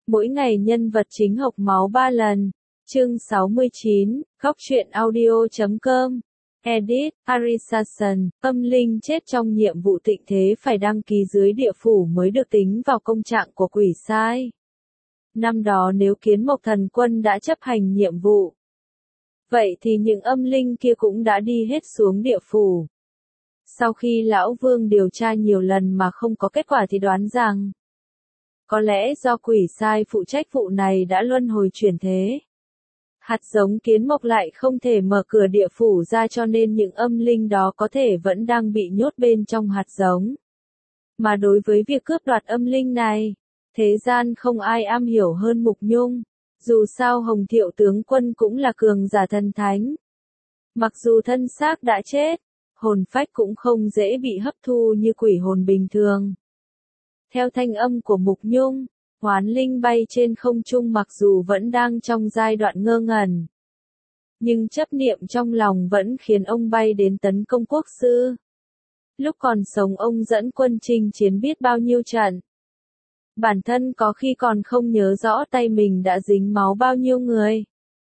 Mỗi ngày nhân vật chính hộc máu 3 lần. Chương 69, Góc truyện audio.com. Edit, Arisason, âm linh chết trong nhiệm vụ tịnh thế phải đăng ký dưới địa phủ mới được tính vào công trạng của quỷ sai. Năm đó nếu Kiến Mộc Thần Quân đã chấp hành nhiệm vụ, vậy thì những âm linh kia cũng đã đi hết xuống địa phủ. Sau khi Lão Vương điều tra nhiều lần mà không có kết quả thì đoán rằng, có lẽ do quỷ sai phụ trách vụ này đã luân hồi chuyển thế. Hạt giống kiến mộc lại không thể mở cửa địa phủ ra cho nên những âm linh đó có thể vẫn đang bị nhốt bên trong hạt giống. Mà đối với việc cướp đoạt âm linh này, thế gian không ai am hiểu hơn Mục Nhung. Dù sao Hồng Thiệu tướng quân cũng là cường giả thần thánh. Mặc dù thân xác đã chết, hồn phách cũng không dễ bị hấp thu như quỷ hồn bình thường. Theo thanh âm của Mục Nhung, hoán linh bay trên không trung mặc dù vẫn đang trong giai đoạn ngơ ngẩn, nhưng chấp niệm trong lòng vẫn khiến ông bay đến tấn công quốc sư. Lúc còn sống ông dẫn quân chinh chiến biết bao nhiêu trận. Bản thân có khi còn không nhớ rõ tay mình đã dính máu bao nhiêu người.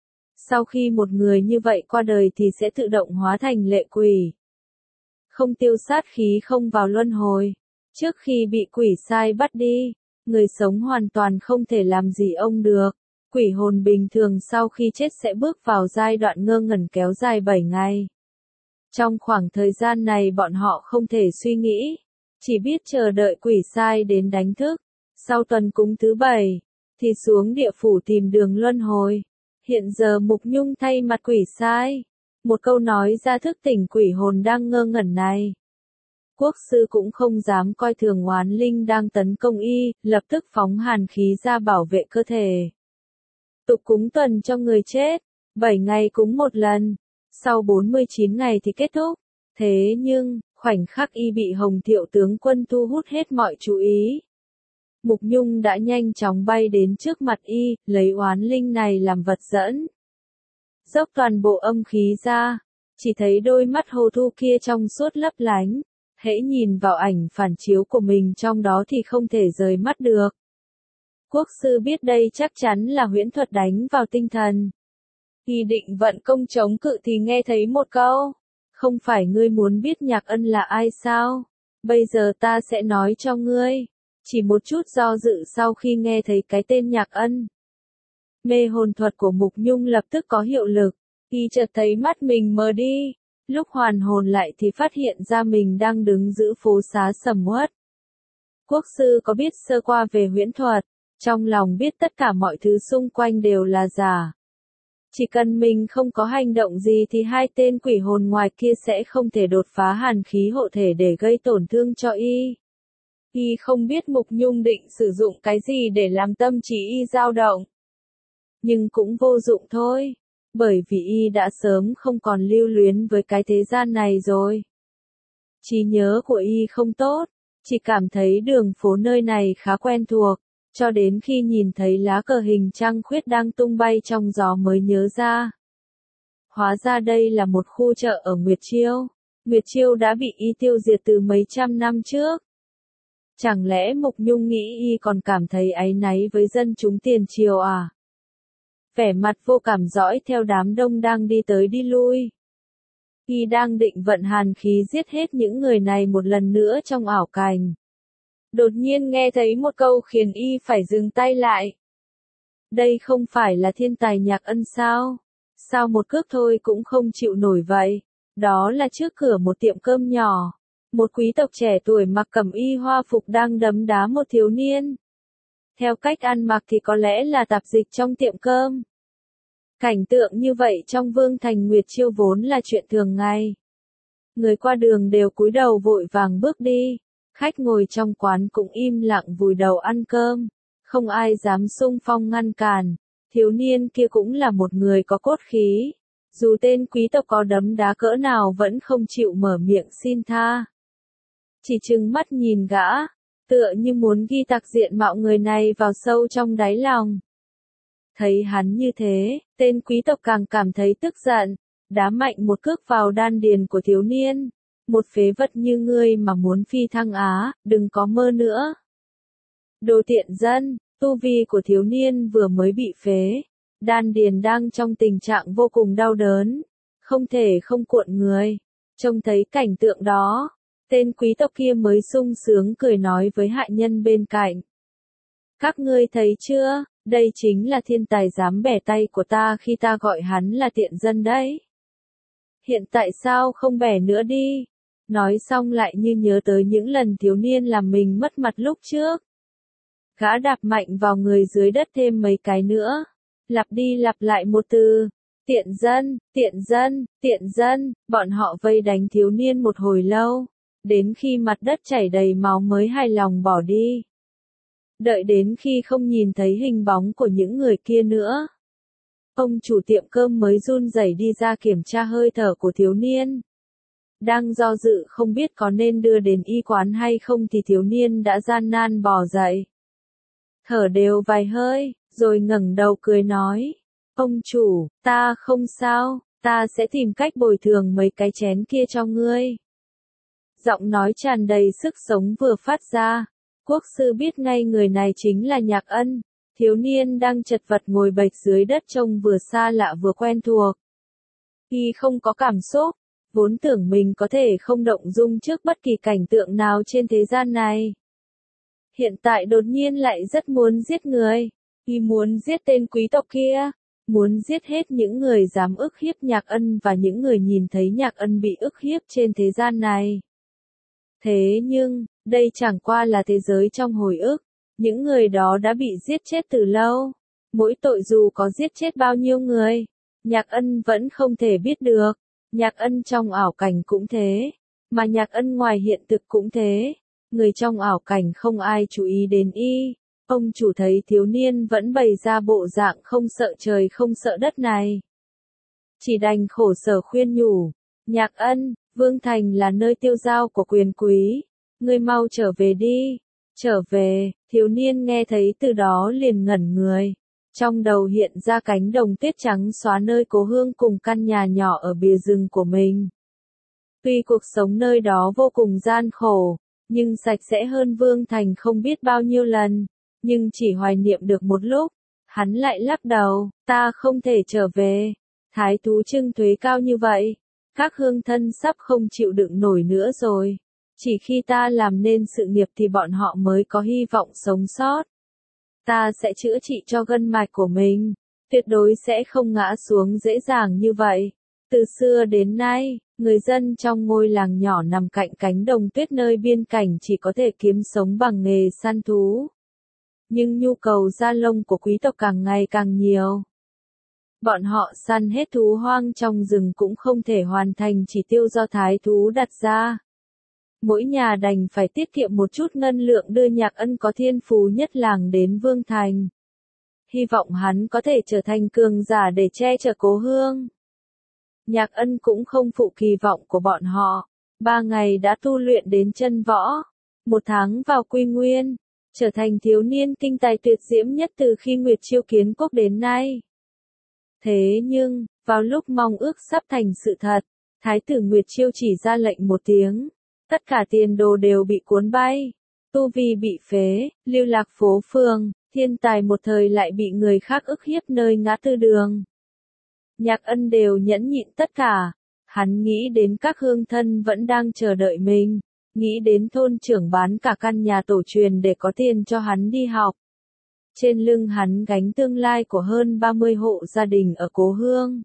Sau khi một người như vậy qua đời thì sẽ tự động hóa thành lệ quỷ. Không tiêu sát khí không vào luân hồi. Trước khi bị quỷ sai bắt đi, người sống hoàn toàn không thể làm gì ông được. Quỷ hồn bình thường sau khi chết sẽ bước vào giai đoạn ngơ ngẩn kéo dài 7 ngày. Trong khoảng thời gian này bọn họ không thể suy nghĩ, chỉ biết chờ đợi quỷ sai đến đánh thức. Sau tuần cúng thứ 7, thì xuống địa phủ tìm đường luân hồi. Hiện giờ Mục Nhung thay mặt quỷ sai. Một câu nói ra thức tỉnh quỷ hồn đang ngơ ngẩn này. Quốc sư cũng không dám coi thường oán linh đang tấn công y, lập tức phóng hàn khí ra bảo vệ cơ thể. Tục cúng tuần cho người chết, 7 ngày cúng một lần, sau 49 ngày thì kết thúc. Thế nhưng, khoảnh khắc y bị Hồng Thiệu tướng quân thu hút hết mọi chú ý. Mục Nhung đã nhanh chóng bay đến trước mặt y, lấy oán linh này làm vật dẫn. Dốc toàn bộ âm khí ra, chỉ thấy đôi mắt hồ thu kia trong suốt lấp lánh. Hễ nhìn vào ảnh phản chiếu của mình trong đó thì không thể rời mắt được. Quốc sư biết đây chắc chắn là huyễn thuật đánh vào tinh thần. Y định vận công chống cự thì nghe thấy một câu. Không phải ngươi muốn biết Nhạc Ân là ai sao? Bây giờ ta sẽ nói cho ngươi. Chỉ một chút do dự sau khi nghe thấy cái tên Nhạc Ân. Mê hồn thuật của Mục Nhung lập tức có hiệu lực. Y chợt thấy mắt mình mờ đi. Lúc hoàn hồn lại thì phát hiện ra mình đang đứng giữa phố xá sầm uất. Quốc sư có biết sơ qua về huyễn thuật, trong lòng biết tất cả mọi thứ xung quanh đều là giả. Chỉ cần mình không có hành động gì thì hai tên quỷ hồn ngoài kia sẽ không thể đột phá hàn khí hộ thể để gây tổn thương cho y. Y không biết Mục Nhung định sử dụng cái gì để làm tâm trí y dao động. Nhưng cũng vô dụng thôi. Bởi vì y đã sớm không còn lưu luyến với cái thế gian này rồi. Trí nhớ của y không tốt, chỉ cảm thấy đường phố nơi này khá quen thuộc, cho đến khi nhìn thấy lá cờ hình trăng khuyết đang tung bay trong gió mới nhớ ra. Hóa ra đây là một khu chợ ở Nguyệt Chiêu. Nguyệt Chiêu đã bị y tiêu diệt từ mấy trăm năm trước. Chẳng lẽ Mục Nhung nghĩ y còn cảm thấy áy náy với dân chúng tiền triều à? Vẻ mặt vô cảm dõi theo đám đông đang đi tới đi lui. Y đang định vận hàn khí giết hết những người này một lần nữa trong ảo cảnh. Đột nhiên nghe thấy một câu khiến y phải dừng tay lại. Đây không phải là thiên tài Nhạc Ân sao? Sao một cước thôi cũng không chịu nổi vậy? Đó là trước cửa một tiệm cơm nhỏ. Một quý tộc trẻ tuổi mặc cẩm y hoa phục đang đấm đá một thiếu niên. Theo cách ăn mặc thì có lẽ là tạp dịch trong tiệm cơm. Cảnh tượng như vậy trong Vương thành Nguyệt Chiêu vốn là chuyện thường ngày. Người qua đường đều cúi đầu vội vàng bước đi. Khách ngồi trong quán cũng im lặng vùi đầu ăn cơm. Không ai dám xung phong ngăn cản. Thiếu niên kia cũng là một người có cốt khí. Dù tên quý tộc có đấm đá cỡ nào vẫn không chịu mở miệng xin tha. Chỉ trừng mắt nhìn gã. Tựa như muốn ghi tạc diện mạo người này vào sâu trong đáy lòng. Thấy hắn như thế, tên quý tộc càng cảm thấy tức giận, đá mạnh một cước vào đan điền của thiếu niên. Một phế vật như ngươi mà muốn phi thăng Á, đừng có mơ nữa. Đồ tiện dân, Tu vi của thiếu niên vừa mới bị phế, đan điền đang trong tình trạng vô cùng đau đớn, không thể không cuộn người. Trông thấy cảnh tượng đó, tên quý tộc kia mới sung sướng cười nói với hạ nhân bên cạnh. Các ngươi thấy chưa, đây chính là thiên tài dám bẻ tay của ta khi ta gọi hắn là tiện dân đấy. Hiện tại sao không bẻ nữa đi? Nói xong lại như nhớ tới những lần thiếu niên làm mình mất mặt lúc trước. Gã đạp mạnh vào người dưới đất thêm mấy cái nữa. Lặp đi lặp lại một từ. Tiện dân, tiện dân, tiện dân. Bọn họ vây đánh thiếu niên một hồi lâu. Đến khi mặt đất chảy đầy máu mới hài lòng bỏ đi. Đợi đến khi không nhìn thấy hình bóng của những người kia nữa. Ông chủ tiệm cơm mới run rẩy đi ra kiểm tra hơi thở của thiếu niên. Đang do dự không biết có nên đưa đến y quán hay không thì thiếu niên đã gian nan bò dậy. Thở đều vài hơi, rồi ngẩng đầu cười nói. Ông chủ, ta không sao, ta sẽ tìm cách bồi thường mấy cái chén kia cho ngươi. Giọng nói tràn đầy sức sống vừa phát ra. Quốc sư biết ngay người này chính là Nhạc Ân. Thiếu niên đang chật vật ngồi bệt dưới đất trông vừa xa lạ vừa quen thuộc. Y không có cảm xúc, vốn tưởng mình có thể không động dung trước bất kỳ cảnh tượng nào trên thế gian này. Hiện tại đột nhiên lại rất muốn giết người. Y muốn giết tên quý tộc kia, muốn giết hết những người dám ức hiếp Nhạc Ân và những người nhìn thấy Nhạc Ân bị ức hiếp trên thế gian này. Thế nhưng, đây chẳng qua là thế giới trong hồi ức. Những người đó đã bị giết chết từ lâu. Mỗi tội dù có giết chết bao nhiêu người, Nhạc Ân vẫn không thể biết được. Nhạc Ân trong ảo cảnh cũng thế, mà Nhạc Ân ngoài hiện thực cũng thế. Người trong ảo cảnh không ai chú ý đến y. Ông chủ thấy thiếu niên vẫn bày ra bộ dạng không sợ trời không sợ đất này. Chỉ đành khổ sở khuyên nhủ. Nhạc Ân, Vương Thành là nơi tiêu dao của quyền quý. Ngươi mau trở về đi. Trở về, thiếu niên nghe thấy từ đó liền ngẩn người. Trong đầu hiện ra cánh đồng tuyết trắng xóa nơi cố hương cùng căn nhà nhỏ ở bìa rừng của mình. Tuy cuộc sống nơi đó vô cùng gian khổ, nhưng sạch sẽ hơn Vương Thành không biết bao nhiêu lần. Nhưng chỉ hoài niệm được một lúc, hắn lại lắc đầu, ta không thể trở về. Thái thú trưng thuế cao như vậy, các hương thân sắp không chịu đựng nổi nữa rồi. Chỉ khi ta làm nên sự nghiệp thì bọn họ mới có hy vọng sống sót. Ta sẽ chữa trị cho gân mạch của mình, tuyệt đối sẽ không ngã xuống dễ dàng như vậy. Từ xưa đến nay, người dân trong ngôi làng nhỏ nằm cạnh cánh đồng tuyết nơi biên cảnh chỉ có thể kiếm sống bằng nghề săn thú. Nhưng nhu cầu da lông của quý tộc càng ngày càng nhiều. Bọn họ săn hết thú hoang trong rừng cũng không thể hoàn thành chỉ tiêu do thái thú đặt ra. Mỗi nhà đành phải tiết kiệm một chút ngân lượng đưa Nhạc Ân có thiên phú nhất làng đến Vương Thành. Hy vọng hắn có thể trở thành cường giả để che chở cố hương. Nhạc Ân cũng không phụ kỳ vọng của bọn họ. 3 ngày đã tu luyện đến chân võ. 1 tháng vào Quy Nguyên. Trở thành thiếu niên kinh tài tuyệt diễm nhất từ khi Nguyệt Chiêu kiến quốc đến nay. Thế nhưng, vào lúc mong ước sắp thành sự thật, Thái tử Nguyệt Chiêu chỉ ra lệnh một tiếng. Tất cả tiền đồ đều bị cuốn bay. Tu vi bị phế, lưu lạc phố phường, thiên tài một thời lại bị người khác ức hiếp nơi ngã tư đường. Nhạc Ân đều nhẫn nhịn tất cả. Hắn nghĩ đến các hương thân vẫn đang chờ đợi mình. Nghĩ đến thôn trưởng bán cả căn nhà tổ truyền để có tiền cho hắn đi học. Trên lưng hắn gánh tương lai của hơn 30 hộ gia đình ở cố hương.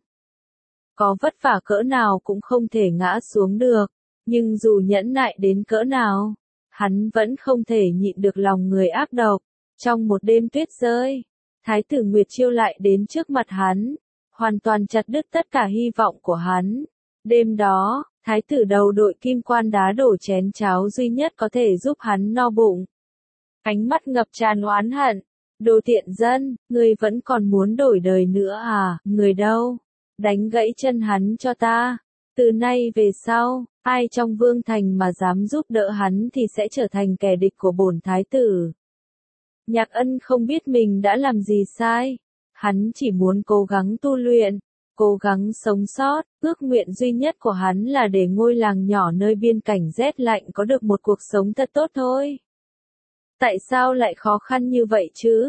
Có vất vả cỡ nào cũng không thể ngã xuống được. Nhưng dù nhẫn nại đến cỡ nào, hắn vẫn không thể nhịn được lòng người ác độc. Trong một đêm tuyết rơi, Thái tử Nguyệt Chiêu lại đến trước mặt hắn, hoàn toàn chặt đứt tất cả hy vọng của hắn. Đêm đó, Thái tử đầu đội kim quan đá đổ chén cháo duy nhất có thể giúp hắn no bụng. Ánh mắt ngập tràn oán hận. Đồ tiện dân, ngươi vẫn còn muốn đổi đời nữa à? Người đâu? Đánh gãy chân hắn cho ta. Từ nay về sau, ai trong Vương Thành mà dám giúp đỡ hắn thì sẽ trở thành kẻ địch của bổn thái tử. Nhạc Ân không biết mình đã làm gì sai. Hắn chỉ muốn cố gắng tu luyện, cố gắng sống sót. Ước nguyện duy nhất của hắn là để ngôi làng nhỏ nơi biên cảnh rét lạnh có được một cuộc sống thật tốt thôi. Tại sao lại khó khăn như vậy chứ?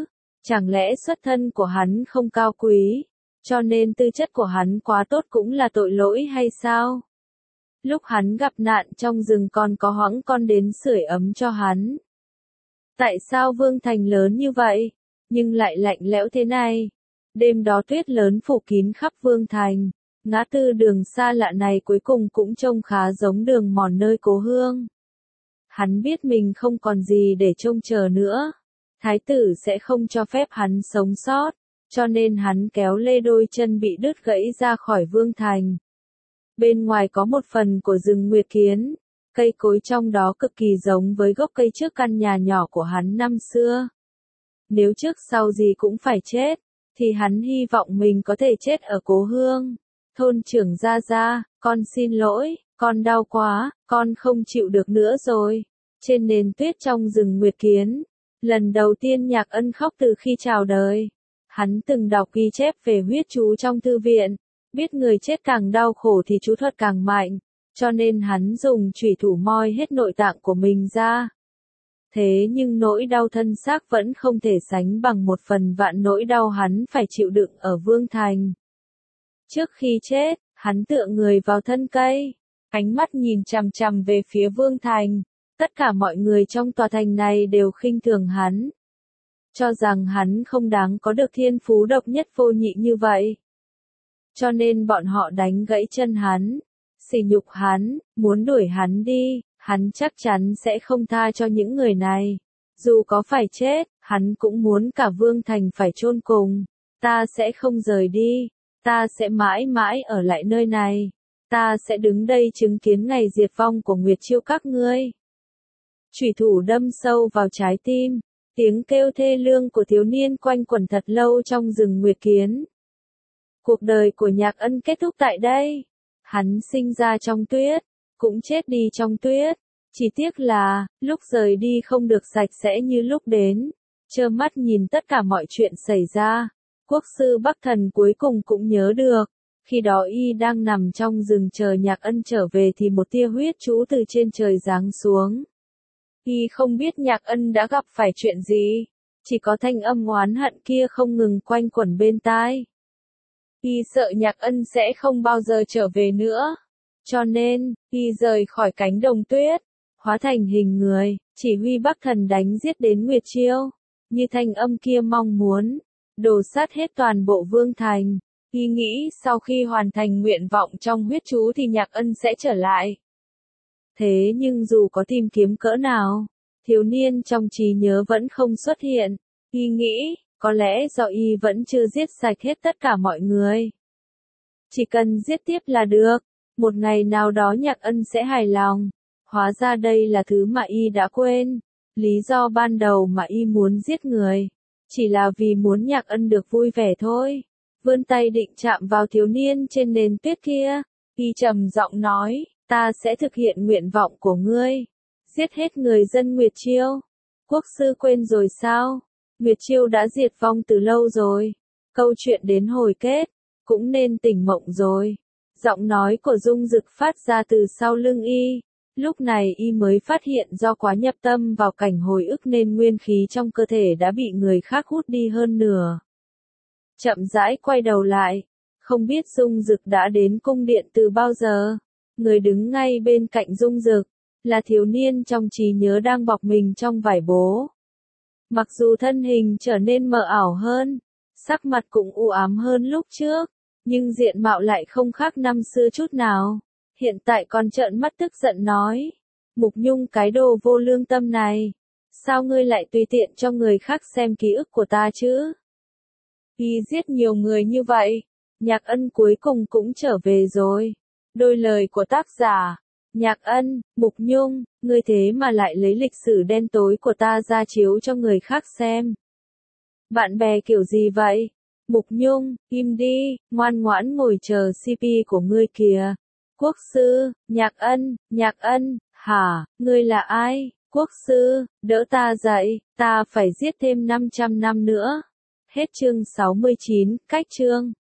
Chẳng lẽ xuất thân của hắn không cao quý, cho nên tư chất của hắn quá tốt cũng là tội lỗi hay sao? Lúc hắn gặp nạn trong rừng còn có hoãng con đến sưởi ấm cho hắn. Tại sao Vương Thành lớn như vậy, nhưng lại lạnh lẽo thế này? Đêm đó tuyết lớn phủ kín khắp Vương Thành, ngã tư đường xa lạ này cuối cùng cũng trông khá giống đường mòn nơi cố hương. Hắn biết mình không còn gì để trông chờ nữa. Thái tử sẽ không cho phép hắn sống sót, cho nên hắn kéo lê đôi chân bị đứt gãy ra khỏi Vương Thành. Bên ngoài có một phần của rừng Nguyệt Kiến, cây cối trong đó cực kỳ giống với gốc cây trước căn nhà nhỏ của hắn năm xưa. Nếu trước sau gì cũng phải chết, thì hắn hy vọng mình có thể chết ở cố hương. Thôn trưởng Gia Gia, con xin lỗi, con đau quá, con không chịu được nữa rồi. Trên nền tuyết trong rừng Nguyệt Kiến, lần đầu tiên Nhạc Ân khóc từ khi chào đời. Hắn từng đọc ghi chép về huyết chú trong thư viện, biết người chết càng đau khổ thì chú thuật càng mạnh, cho nên hắn dùng chủy thủ moi hết nội tạng của mình ra. Thế nhưng nỗi đau thân xác vẫn không thể sánh bằng 1/1000 nỗi đau hắn phải chịu đựng ở Vương Thành. Trước khi chết, hắn tựa người vào thân cây, ánh mắt nhìn chằm chằm về phía Vương Thành. Tất cả mọi người trong tòa thành này đều khinh thường hắn, cho rằng hắn không đáng có được thiên phú độc nhất vô nhị như vậy. Cho nên bọn họ đánh gãy chân hắn, sỉ nhục hắn, muốn đuổi hắn đi, hắn chắc chắn sẽ không tha cho những người này. Dù có phải chết, hắn cũng muốn cả Vương Thành phải chôn cùng. Ta sẽ không rời đi, ta sẽ mãi mãi ở lại nơi này. Ta sẽ đứng đây chứng kiến ngày diệt vong của Nguyệt Chiêu các ngươi. Chủy thủ đâm sâu vào trái tim, tiếng kêu thê lương của thiếu niên quanh quẩn thật lâu trong rừng Nguyệt Kiến. Cuộc đời của Nhạc Ân kết thúc tại đây. Hắn sinh ra trong tuyết, cũng chết đi trong tuyết. Chỉ tiếc là, lúc rời đi không được sạch sẽ như lúc đến. Trơ mắt nhìn tất cả mọi chuyện xảy ra. Quốc sư Bắc Thần cuối cùng cũng nhớ được. Khi đó y đang nằm trong rừng chờ Nhạc Ân trở về thì một tia huyết chú từ trên trời giáng xuống. Y không biết Nhạc Ân đã gặp phải chuyện gì, chỉ có thanh âm oán hận kia không ngừng quanh quẩn bên tai. Y sợ Nhạc Ân sẽ không bao giờ trở về nữa, cho nên, y rời khỏi cánh đồng tuyết, hóa thành hình người, chỉ huy Bắc Thần đánh giết đến Nguyệt Chiêu, như thanh âm kia mong muốn, đổ sát hết toàn bộ Vương Thành. Y nghĩ sau khi hoàn thành nguyện vọng trong huyết chú thì Nhạc Ân sẽ trở lại. Thế nhưng dù có tìm kiếm cỡ nào, thiếu niên trong trí nhớ vẫn không xuất hiện. Y nghĩ, có lẽ do y vẫn chưa giết sạch hết tất cả mọi người. Chỉ cần giết tiếp là được, một ngày nào đó Nhạc Ân sẽ hài lòng. Hóa ra đây là thứ mà y đã quên. Lý do ban đầu mà y muốn giết người, chỉ là vì muốn Nhạc Ân được vui vẻ thôi. Vươn tay định chạm vào thiếu niên trên nền tuyết kia, y trầm giọng nói, ta sẽ thực hiện nguyện vọng của ngươi. Giết hết người dân Nguyệt Chiêu. Quốc sư quên rồi sao? Nguyệt Chiêu đã diệt vong từ lâu rồi. Câu chuyện đến hồi kết, cũng nên tỉnh mộng rồi. Giọng nói của Dung Dực phát ra từ sau lưng y. Lúc này y mới phát hiện do quá nhập tâm vào cảnh hồi ức nên nguyên khí trong cơ thể đã bị người khác hút đi hơn nửa. Chậm rãi quay đầu lại, không biết Dung Dực đã đến cung điện từ bao giờ. Người đứng ngay bên cạnh Dung Dực là thiếu niên trong trí nhớ đang bọc mình trong vải bố. Mặc dù thân hình trở nên mờ ảo hơn, sắc mặt cũng u ám hơn lúc trước, nhưng diện mạo lại không khác năm xưa chút nào. Hiện tại còn trợn mắt tức giận nói, Mục Nhung cái đồ vô lương tâm này, sao ngươi lại tùy tiện cho người khác xem ký ức của ta chứ? Y giết nhiều người như vậy, Nhạc Ân cuối cùng cũng trở về rồi. Đôi lời của tác giả, Nhạc Ân, Mục Nhung, ngươi thế mà lại lấy lịch sử đen tối của ta ra chiếu cho người khác xem. Bạn bè kiểu gì vậy? Mục Nhung, im đi, ngoan ngoãn ngồi chờ CP của ngươi kìa. Quốc sư, Nhạc Ân, hả, ngươi là ai? Quốc sư, đỡ ta dậy, ta phải giết thêm 500 năm nữa. Hết chương 69, cách chương.